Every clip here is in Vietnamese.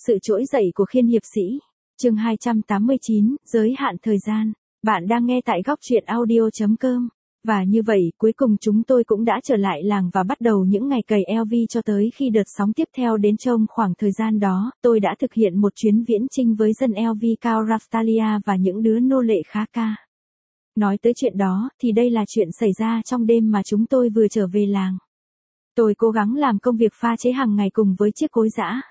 Sự trỗi dậy của Khiên hiệp sĩ. Chương 289, giới hạn thời gian. Bạn đang nghe tại góc truyện audio.com. Và như vậy, cuối cùng chúng tôi cũng đã trở lại làng và bắt đầu những ngày cày LV cho tới khi đợt sóng tiếp theo đến. Trong khoảng thời gian đó, tôi đã thực hiện một chuyến viễn chinh với dân LV Cao Raftalia và những đứa nô lệ khá ca. Nói tới chuyện đó, thì đây là chuyện xảy ra trong đêm mà chúng tôi vừa trở về làng. Tôi cố gắng làm công việc pha chế hàng ngày cùng với chiếc cối giã.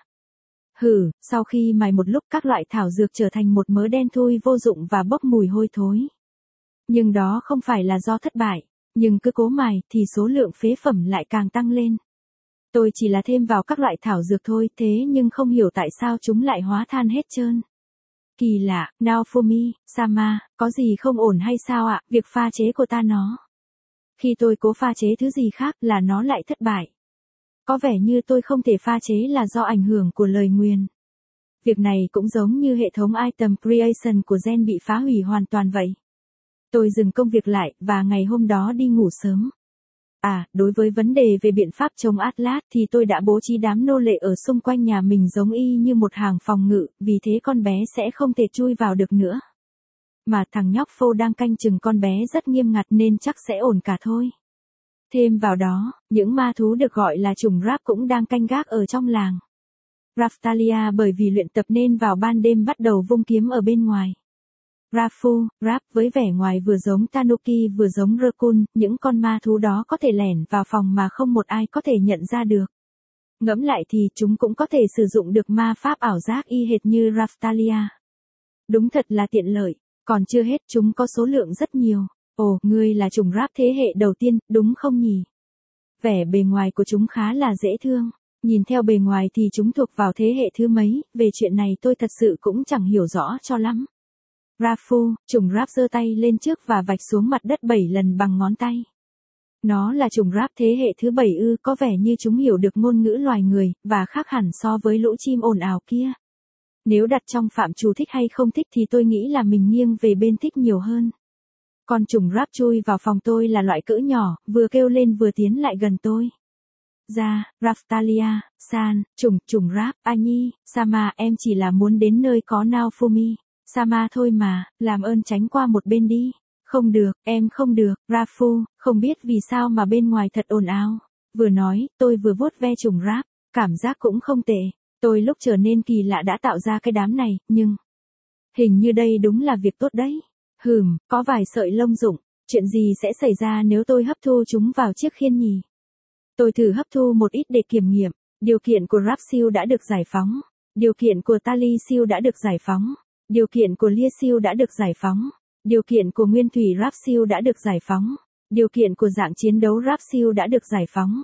Sau khi mài một lúc các loại thảo dược trở thành một mớ đen thui vô dụng và bốc mùi hôi thối. Nhưng đó không phải là do thất bại, nhưng cứ cố mài thì số lượng phế phẩm lại càng tăng lên. Tôi chỉ là thêm vào các loại thảo dược thôi, thế nhưng không hiểu tại sao chúng lại hóa than hết trơn. Kỳ lạ, Naofumi, Sama, có gì không ổn hay sao ạ? Việc pha chế của ta nó. Khi tôi cố pha chế thứ gì khác là nó lại thất bại. Có vẻ như tôi không thể pha chế là do ảnh hưởng của lời nguyền. Việc này cũng giống như hệ thống item creation của Gen bị phá hủy hoàn toàn vậy. Tôi dừng công việc lại và ngày hôm đó đi ngủ sớm. Đối với vấn đề về biện pháp chống Atlas thì tôi đã bố trí đám nô lệ ở xung quanh nhà mình giống y như một hàng phòng ngự, vì thế con bé sẽ không thể chui vào được nữa. Mà thằng nhóc Phô đang canh chừng con bé rất nghiêm ngặt nên chắc sẽ ổn cả thôi. Thêm vào đó, những ma thú được gọi là trùng Rap cũng đang canh gác ở trong làng. Raftalia bởi vì luyện tập nên vào ban đêm bắt đầu vung kiếm ở bên ngoài. Rafu, Rap với vẻ ngoài vừa giống Tanuki vừa giống Raccoon, những con ma thú đó có thể lẻn vào phòng mà không một ai có thể nhận ra được. Ngẫm lại thì chúng cũng có thể sử dụng được ma pháp ảo giác y hệt như Raftalia. Đúng thật là tiện lợi, còn chưa hết chúng có số lượng rất nhiều. Ồ, ngươi là trùng Rap thế hệ đầu tiên, đúng không nhỉ? Vẻ bề ngoài của chúng khá là dễ thương. Nhìn theo bề ngoài thì chúng thuộc vào thế hệ thứ mấy, về chuyện này tôi thật sự cũng chẳng hiểu rõ cho lắm. Rafu, trùng Rap giơ tay lên trước và vạch xuống mặt đất 7 lần bằng ngón tay. Nó là trùng Rap thế hệ thứ 7 ư? Có vẻ như chúng hiểu được ngôn ngữ loài người, và khác hẳn so với lũ chim ồn ào kia. Nếu đặt trong phạm trù thích hay không thích thì tôi nghĩ là mình nghiêng về bên thích nhiều hơn. Con trùng Rap chui vào phòng tôi là loại cỡ nhỏ, vừa kêu lên vừa tiến lại gần tôi. Raftalia, San, trùng Rap, Anyi, Sama, em chỉ là muốn đến nơi có Naofumi, Sama thôi mà, làm ơn tránh qua một bên đi. Không được, em không được, Rafu, không biết vì sao mà bên ngoài thật ồn ào. Vừa nói, tôi vừa vuốt ve trùng Rap, cảm giác cũng không tệ. Tôi lúc trở nên kỳ lạ đã tạo ra cái đám này, nhưng hình như đây đúng là việc tốt đấy. Có vài sợi lông rụng, chuyện gì sẽ xảy ra nếu tôi hấp thu chúng vào chiếc khiên nhỉ? Tôi thử hấp thu một ít để kiểm nghiệm. Điều kiện của Rap Siêu đã được giải phóng. Điều kiện của Tali Siêu đã được giải phóng. Điều kiện của Lia Siêu đã được giải phóng. Điều kiện của Nguyên Thủy Rap Siêu đã được giải phóng. Điều kiện của dạng chiến đấu Rap Siêu đã được giải phóng.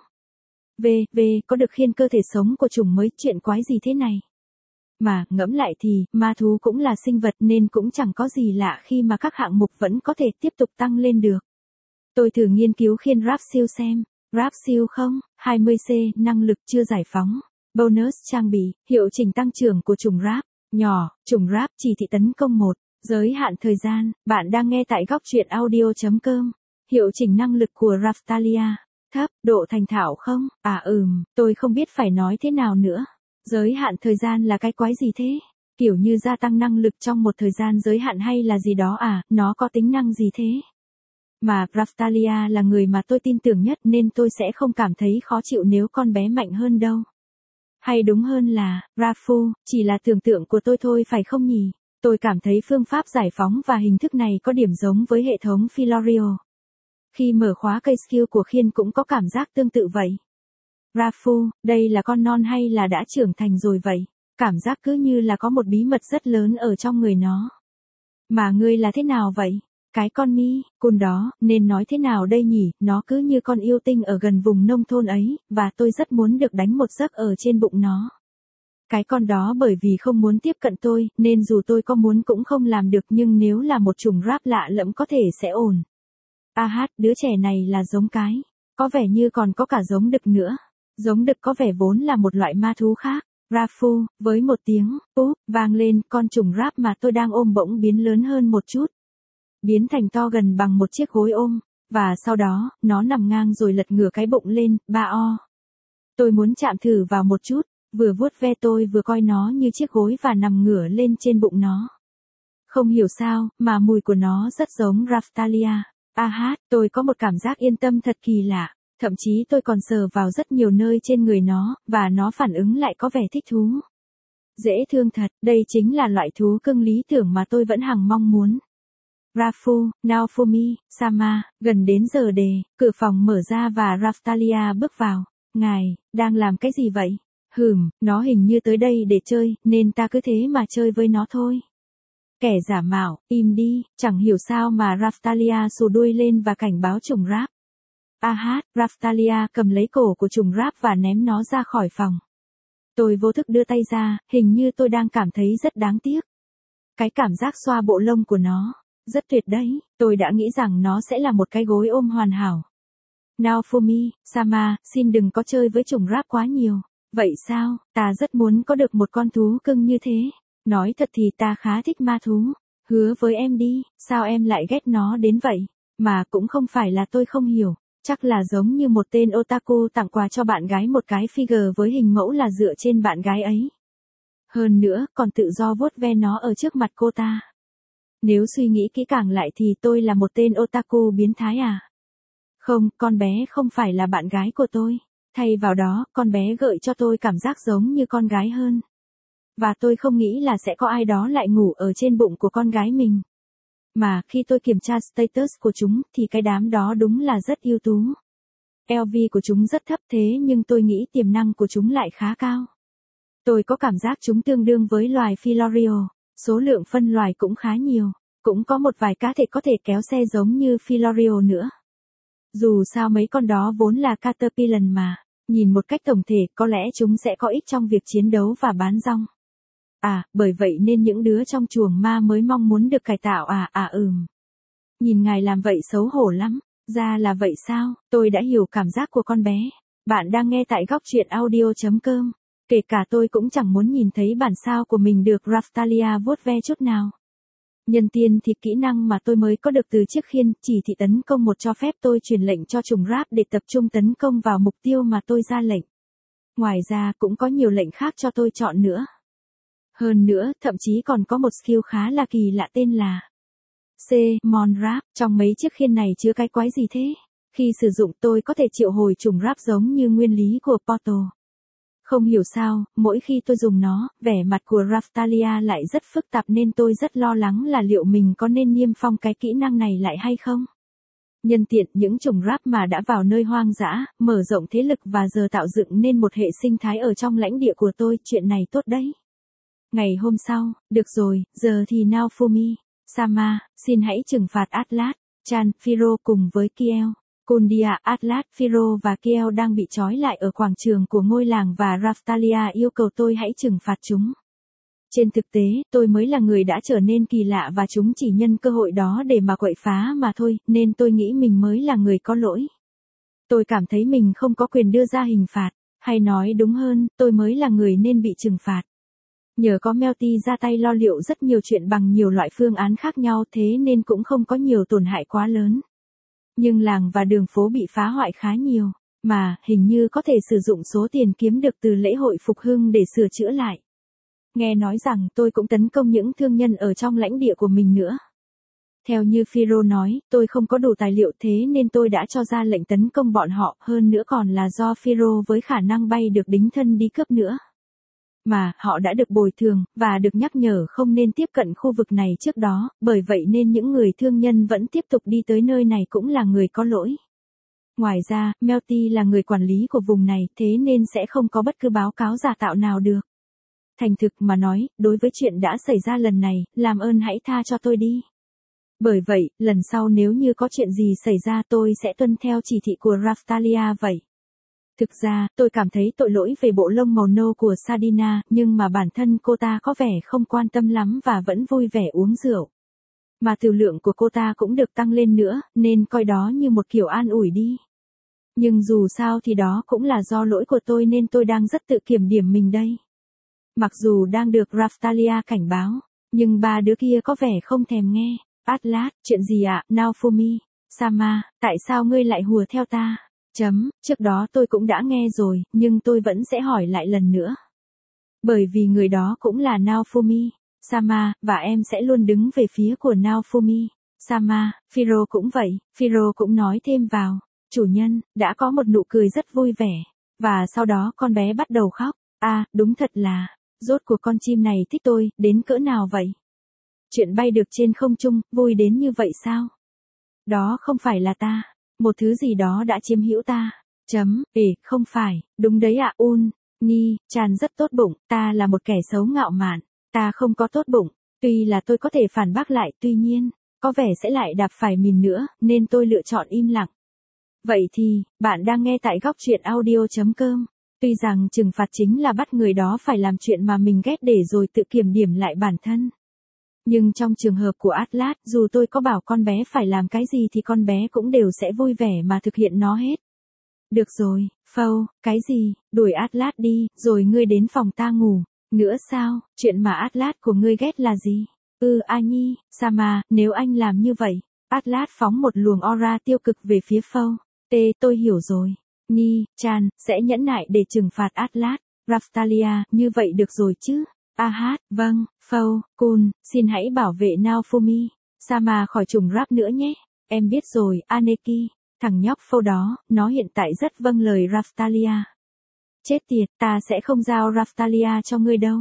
Có được khiên cơ thể sống của chủng mới, chuyện quái gì thế này? Mà, ngẫm lại thì, ma thú cũng là sinh vật nên cũng chẳng có gì lạ khi mà các hạng mục vẫn có thể tiếp tục tăng lên được. Tôi thử nghiên cứu khiên Rap Siêu xem. Rap Siêu 20C, năng lực chưa giải phóng. Bonus trang bị, hiệu chỉnh tăng trưởng của trùng Rap. Nhỏ, trùng Rap chỉ thị tấn công 1. Giới hạn thời gian, bạn đang nghe tại góc truyện audio.com. Hiệu chỉnh năng lực của Raftalia. Thấp, độ thành thạo không? Tôi không biết phải nói thế nào nữa. Giới hạn thời gian là cái quái gì thế? Kiểu như gia tăng năng lực trong một thời gian giới hạn hay là gì đó nó có tính năng gì thế? Mà Raftalia là người mà tôi tin tưởng nhất nên tôi sẽ không cảm thấy khó chịu nếu con bé mạnh hơn đâu. Hay đúng hơn là, Rafu, chỉ là tưởng tượng của tôi thôi phải không nhỉ? Tôi cảm thấy phương pháp giải phóng và hình thức này có điểm giống với hệ thống Filorio. Khi mở khóa cây skill của khiên cũng có cảm giác tương tự vậy. Rafu, đây là con non hay là đã trưởng thành rồi vậy? Cảm giác cứ như là có một bí mật rất lớn ở trong người nó. Mà ngươi là thế nào vậy? Cái con mi, cun đó, nên nói thế nào đây nhỉ? Nó cứ như con yêu tinh ở gần vùng nông thôn ấy, và tôi rất muốn được đánh một giấc ở trên bụng nó. Cái con đó bởi vì không muốn tiếp cận tôi, nên dù tôi có muốn cũng không làm được, nhưng nếu là một chủng Rap lạ lẫm có thể sẽ ổn. Đứa trẻ này là giống cái. Có vẻ như còn có cả giống đực nữa. Giống đực có vẻ vốn là một loại ma thú khác. Rafu, với một tiếng, vang lên, con trùng Rap mà tôi đang ôm bỗng biến lớn hơn một chút. Biến thành to gần bằng một chiếc gối ôm. Và sau đó, nó nằm ngang rồi lật ngửa cái bụng lên, Tôi muốn chạm thử vào một chút. vừa vuốt ve tôi vừa coi nó như chiếc gối và nằm ngửa lên trên bụng nó. Không hiểu sao, mà mùi của nó rất giống Raphtalia. Tôi có một cảm giác yên tâm thật kỳ lạ. Thậm chí tôi còn sờ vào rất nhiều nơi trên người nó, và nó phản ứng lại có vẻ thích thú. Dễ thương thật, đây chính là loại thú cưng lý tưởng mà tôi vẫn hằng mong muốn. Rafu, Naofumi, Sama, gần đến giờ đề, cửa phòng mở ra và Raphtalia bước vào. Ngài, đang làm cái gì vậy? Nó hình như tới đây để chơi, nên ta cứ thế mà chơi với nó thôi. Kẻ giả mạo, im đi, chẳng hiểu sao mà Raphtalia xù đuôi lên và cảnh báo trùng Raph. Raphtalia cầm lấy cổ của trùng Raph và ném nó ra khỏi phòng. Tôi vô thức đưa tay ra, hình như tôi đang cảm thấy rất đáng tiếc. Cái cảm giác xoa bộ lông của nó, rất tuyệt đấy, tôi đã nghĩ rằng nó sẽ là một cái gối ôm hoàn hảo. Naofumi, Sama, xin đừng có chơi với trùng Raph quá nhiều. Vậy sao, ta rất muốn có được một con thú cưng như thế. Nói thật thì ta khá thích ma thú. Hứa với em đi, sao em lại ghét nó đến vậy? Mà cũng không phải là tôi không hiểu. Chắc là giống như một tên otaku tặng quà cho bạn gái một cái figure với hình mẫu là dựa trên bạn gái ấy. Hơn nữa, còn tự do vuốt ve nó ở trước mặt cô ta. Nếu suy nghĩ kỹ càng lại thì tôi là một tên otaku biến thái à? Không, con bé không phải là bạn gái của tôi. Thay vào đó, con bé gợi cho tôi cảm giác giống như con gái hơn. Và tôi không nghĩ là sẽ có ai đó lại ngủ ở trên bụng của con gái mình. Mà khi tôi kiểm tra status của chúng thì cái đám đó đúng là rất ưu tú. LV của chúng rất thấp thế nhưng tôi nghĩ tiềm năng của chúng lại khá cao. Tôi có cảm giác chúng tương đương với loài Philorio, số lượng phân loài cũng khá nhiều, cũng có một vài cá thể có thể kéo xe giống như Philorio nữa. Dù sao mấy con đó vốn là caterpillar mà, nhìn một cách tổng thể có lẽ chúng sẽ có ích trong việc chiến đấu và bán rong. Bởi vậy nên những đứa trong chuồng ma mới mong muốn được cải tạo Nhìn ngài làm vậy xấu hổ lắm, ra là vậy sao, tôi đã hiểu cảm giác của con bé. Bạn đang nghe tại góc truyện audio.com. Kể cả tôi cũng chẳng muốn nhìn thấy bản sao của mình được Raphtalia vuốt ve chút nào. Nhân tiên thì kỹ năng mà tôi mới có được từ chiếc khiên chỉ thị tấn công một cho phép tôi truyền lệnh cho trùng Raph để tập trung tấn công vào mục tiêu mà tôi ra lệnh. Ngoài ra cũng có nhiều lệnh khác cho tôi chọn nữa. Hơn nữa, thậm chí còn có một skill khá là kỳ lạ tên là Mon Raph. Trong mấy chiếc khiên này chứa cái quái gì thế? Khi sử dụng tôi có thể triệu hồi trùng Raph giống như nguyên lý của Portal. Không hiểu sao, mỗi khi tôi dùng nó, vẻ mặt của Raphtalia lại rất phức tạp nên tôi rất lo lắng là liệu mình có nên niêm phong cái kỹ năng này lại hay không. Nhân tiện những trùng Raph mà đã vào nơi hoang dã, mở rộng thế lực và giờ tạo dựng nên một hệ sinh thái ở trong lãnh địa của tôi, chuyện này tốt đấy. Ngày hôm sau, được rồi, giờ thì Naofumi, Sama, xin hãy trừng phạt Atlas, Chan, Firo cùng với Kiel. Kundia, Atlas, Firo và Kiel đang bị trói lại ở quảng trường của ngôi làng và Raphtalia yêu cầu tôi hãy trừng phạt chúng. Trên thực tế, tôi mới là người đã trở nên kỳ lạ và chúng chỉ nhân cơ hội đó để mà quậy phá mà thôi, nên tôi nghĩ mình mới là người có lỗi. Tôi cảm thấy mình không có quyền đưa ra hình phạt, hay nói đúng hơn, tôi mới là người nên bị trừng phạt. Nhờ có Melty ra tay lo liệu rất nhiều chuyện bằng nhiều loại phương án khác nhau thế nên cũng không có nhiều tổn hại quá lớn. Nhưng làng và đường phố bị phá hoại khá nhiều, mà hình như có thể sử dụng số tiền kiếm được từ lễ hội phục hưng để sửa chữa lại. Nghe nói rằng tôi cũng tấn công những thương nhân ở trong lãnh địa của mình nữa. Theo như Firo nói, tôi không có đủ tài liệu thế nên tôi đã cho ra lệnh tấn công bọn họ, hơn nữa còn là do Firo với khả năng bay được đính thân đi cướp nữa. Mà, họ đã được bồi thường, và được nhắc nhở không nên tiếp cận khu vực này trước đó, bởi vậy nên những người thương nhân vẫn tiếp tục đi tới nơi này cũng là người có lỗi. Ngoài ra, Melty là người quản lý của vùng này, thế nên sẽ không có bất cứ báo cáo giả tạo nào được. Thành thực mà nói, đối với chuyện đã xảy ra lần này, làm ơn hãy tha cho tôi đi. Bởi vậy, lần sau nếu như có chuyện gì xảy ra tôi sẽ tuân theo chỉ thị của Raphtalia vậy. Thực ra, tôi cảm thấy tội lỗi về bộ lông màu nâu của Sadina, nhưng mà bản thân cô ta có vẻ không quan tâm lắm và vẫn vui vẻ uống rượu. Mà tiểu lượng của cô ta cũng được tăng lên nữa, nên coi đó như một kiểu an ủi đi. Nhưng dù sao thì đó cũng là do lỗi của tôi nên tôi đang rất tự kiểm điểm mình đây. Mặc dù đang được Raphtalia cảnh báo, nhưng ba đứa kia có vẻ không thèm nghe. Atlas, chuyện gì ạ, Naofumi, Sama, tại sao ngươi lại hùa theo ta? Trước đó tôi cũng đã nghe rồi, nhưng tôi vẫn sẽ hỏi lại lần nữa. Bởi vì người đó cũng là Naofumi Sama, và em sẽ luôn đứng về phía của Naofumi Sama. Firo cũng vậy, Firo cũng nói thêm vào. Chủ nhân, đã có một nụ cười rất vui vẻ. Và sau đó con bé bắt đầu khóc. Đúng thật là, rốt cuộc con chim này thích tôi, đến cỡ nào vậy? Chuyện bay được trên không trung, vui đến như vậy sao? Đó không phải là ta. Một thứ gì đó đã chiếm hữu ta. Không phải, đúng đấy ạ. Chan rất tốt bụng, ta là một kẻ xấu ngạo mạn. Ta không có tốt bụng, tuy là tôi có thể phản bác lại, tuy nhiên, có vẻ sẽ lại đạp phải mình nữa, nên tôi lựa chọn im lặng. Vậy thì, bạn đang nghe tại góc truyện audio.com. Tuy rằng trừng phạt chính là bắt người đó phải làm chuyện mà mình ghét để rồi tự kiểm điểm lại bản thân. Nhưng trong trường hợp của Atlas, dù tôi có bảo con bé phải làm cái gì thì con bé cũng đều sẽ vui vẻ mà thực hiện nó hết. Được rồi, Phâu, cái gì, đuổi Atlas đi, rồi ngươi đến phòng ta ngủ. Nữa sao, chuyện mà Atlas của ngươi ghét là gì? Annie, Sama, nếu anh làm như vậy, Atlas phóng một luồng aura tiêu cực về phía Phâu. Tôi hiểu rồi. Chan, sẽ nhẫn nại để trừng phạt Atlas. Raphtalia, như vậy được rồi chứ? Vâng, Phâu, Kun, xin hãy bảo vệ Naofumi Sama khỏi trùng rap nữa nhé. Em biết rồi, Aneki. Thằng nhóc Phâu đó, nó hiện tại rất vâng lời Raphtalia. Chết tiệt, ta sẽ không giao Raphtalia cho ngươi đâu.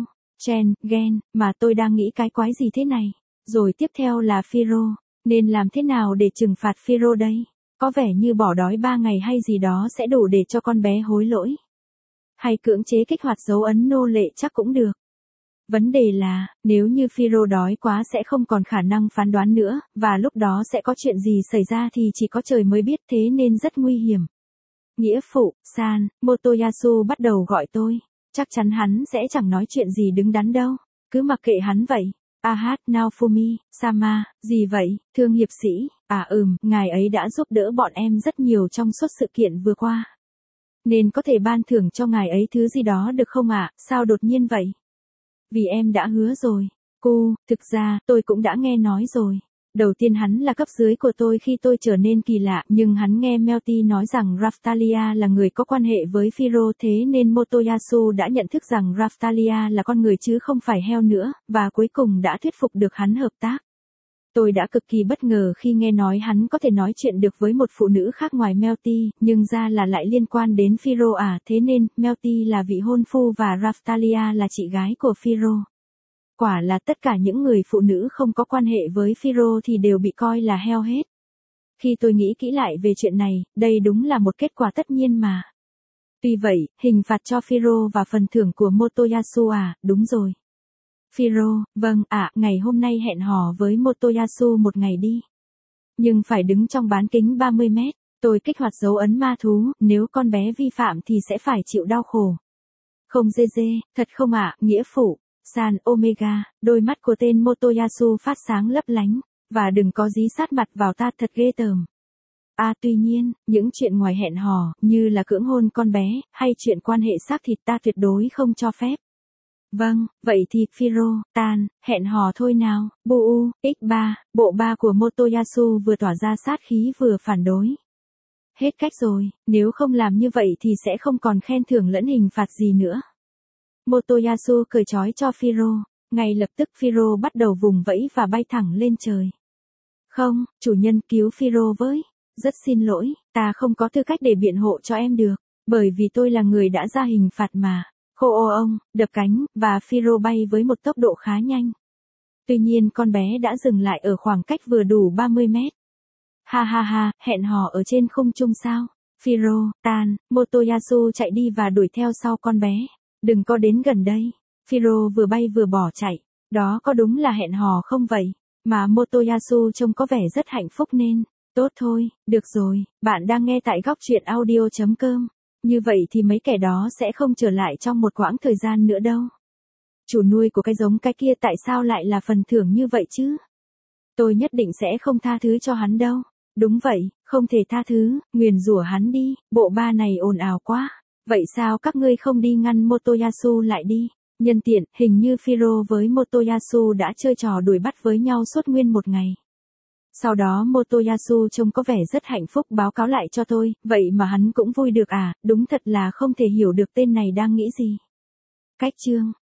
Gen, mà tôi đang nghĩ cái quái gì thế này. Rồi tiếp theo là Firo. Nên làm thế nào để trừng phạt Firo đây? Có vẻ như bỏ đói 3 ngày hay gì đó sẽ đủ để cho con bé hối lỗi. Hay cưỡng chế kích hoạt dấu ấn nô lệ chắc cũng được. Vấn đề là, nếu như Firo đói quá sẽ không còn khả năng phán đoán nữa, và lúc đó sẽ có chuyện gì xảy ra thì chỉ có trời mới biết, thế nên rất nguy hiểm. Nghĩa phụ, San, Motoyasu bắt đầu gọi tôi. Chắc chắn hắn sẽ chẳng nói chuyện gì đứng đắn đâu. Cứ mặc kệ hắn vậy. Naofumi Sama, gì vậy, thương hiệp sĩ? Ngài ấy đã giúp đỡ bọn em rất nhiều trong suốt sự kiện vừa qua. Nên có thể ban thưởng cho ngài ấy thứ gì đó được không ạ? Sao đột nhiên vậy? Vì em đã hứa rồi. Thực ra, tôi cũng đã nghe nói rồi. Đầu tiên hắn là cấp dưới của tôi khi tôi trở nên kỳ lạ, nhưng hắn nghe Melty nói rằng Raphtalia là người có quan hệ với Firo, thế nên Motoyasu đã nhận thức rằng Raphtalia là con người chứ không phải heo nữa, và cuối cùng đã thuyết phục được hắn hợp tác. Tôi đã cực kỳ bất ngờ khi nghe nói hắn có thể nói chuyện được với một phụ nữ khác ngoài Melty, nhưng ra là lại liên quan đến Firo thế nên, Melty là vị hôn phu và Raphtalia là chị gái của Firo. Quả là tất cả những người phụ nữ không có quan hệ với Firo thì đều bị coi là heo hết. Khi tôi nghĩ kỹ lại về chuyện này, đây đúng là một kết quả tất nhiên mà. Tuy vậy, hình phạt cho Firo và phần thưởng của Motoyasu đúng rồi. Firo, vâng ngày hôm nay hẹn hò với Motoyasu một ngày đi. Nhưng phải đứng trong bán kính 30 mét, tôi kích hoạt dấu ấn ma thú, nếu con bé vi phạm thì sẽ phải chịu đau khổ. Không thật không nghĩa phụ. San Omega, đôi mắt của tên Motoyasu phát sáng lấp lánh, và đừng có dí sát mặt vào ta thật ghê tởm. Tuy nhiên, những chuyện ngoài hẹn hò, như là cưỡng hôn con bé, hay chuyện quan hệ xác thịt ta tuyệt đối không cho phép. Vâng, vậy thì Firo, hẹn hò thôi nào. X3, bộ ba của Motoyasu vừa tỏa ra sát khí vừa phản đối. Hết cách rồi, nếu không làm như vậy thì sẽ không còn khen thưởng lẫn hình phạt gì nữa. Motoyasu cởi trói cho Firo. Ngay lập tức Firo bắt đầu vùng vẫy và bay thẳng lên trời. Không, chủ nhân cứu Firo với. Rất xin lỗi, ta không có tư cách để biện hộ cho em được. Bởi vì tôi là người đã ra hình phạt mà. Đập cánh, và Firo bay với một tốc độ khá nhanh. Tuy nhiên con bé đã dừng lại ở khoảng cách vừa đủ 30 mét. Hẹn hò ở trên không trung sao? Firo, Motoyasu chạy đi và đuổi theo sau con bé. Đừng có đến gần đây. Firo vừa bay vừa bỏ chạy. Đó có đúng là hẹn hò không vậy? Mà Motoyasu trông có vẻ rất hạnh phúc nên. Tốt thôi, được rồi, bạn đang nghe tại góc truyện audio.com. Như vậy thì mấy kẻ đó sẽ không trở lại trong một quãng thời gian nữa đâu. Chủ nuôi của cái giống cái kia tại sao lại là phần thưởng như vậy chứ? Tôi nhất định sẽ không tha thứ cho hắn đâu. Đúng vậy, không thể tha thứ, nguyền rủa hắn đi, bộ ba này ồn ào quá. Vậy sao các ngươi không đi ngăn Motoyasu lại đi? Nhân tiện, hình như Firo với Motoyasu đã chơi trò đuổi bắt với nhau suốt nguyên một ngày. Sau đó Motoyasu trông có vẻ rất hạnh phúc báo cáo lại cho tôi, vậy mà hắn cũng vui được đúng thật là không thể hiểu được tên này đang nghĩ gì. Cách chương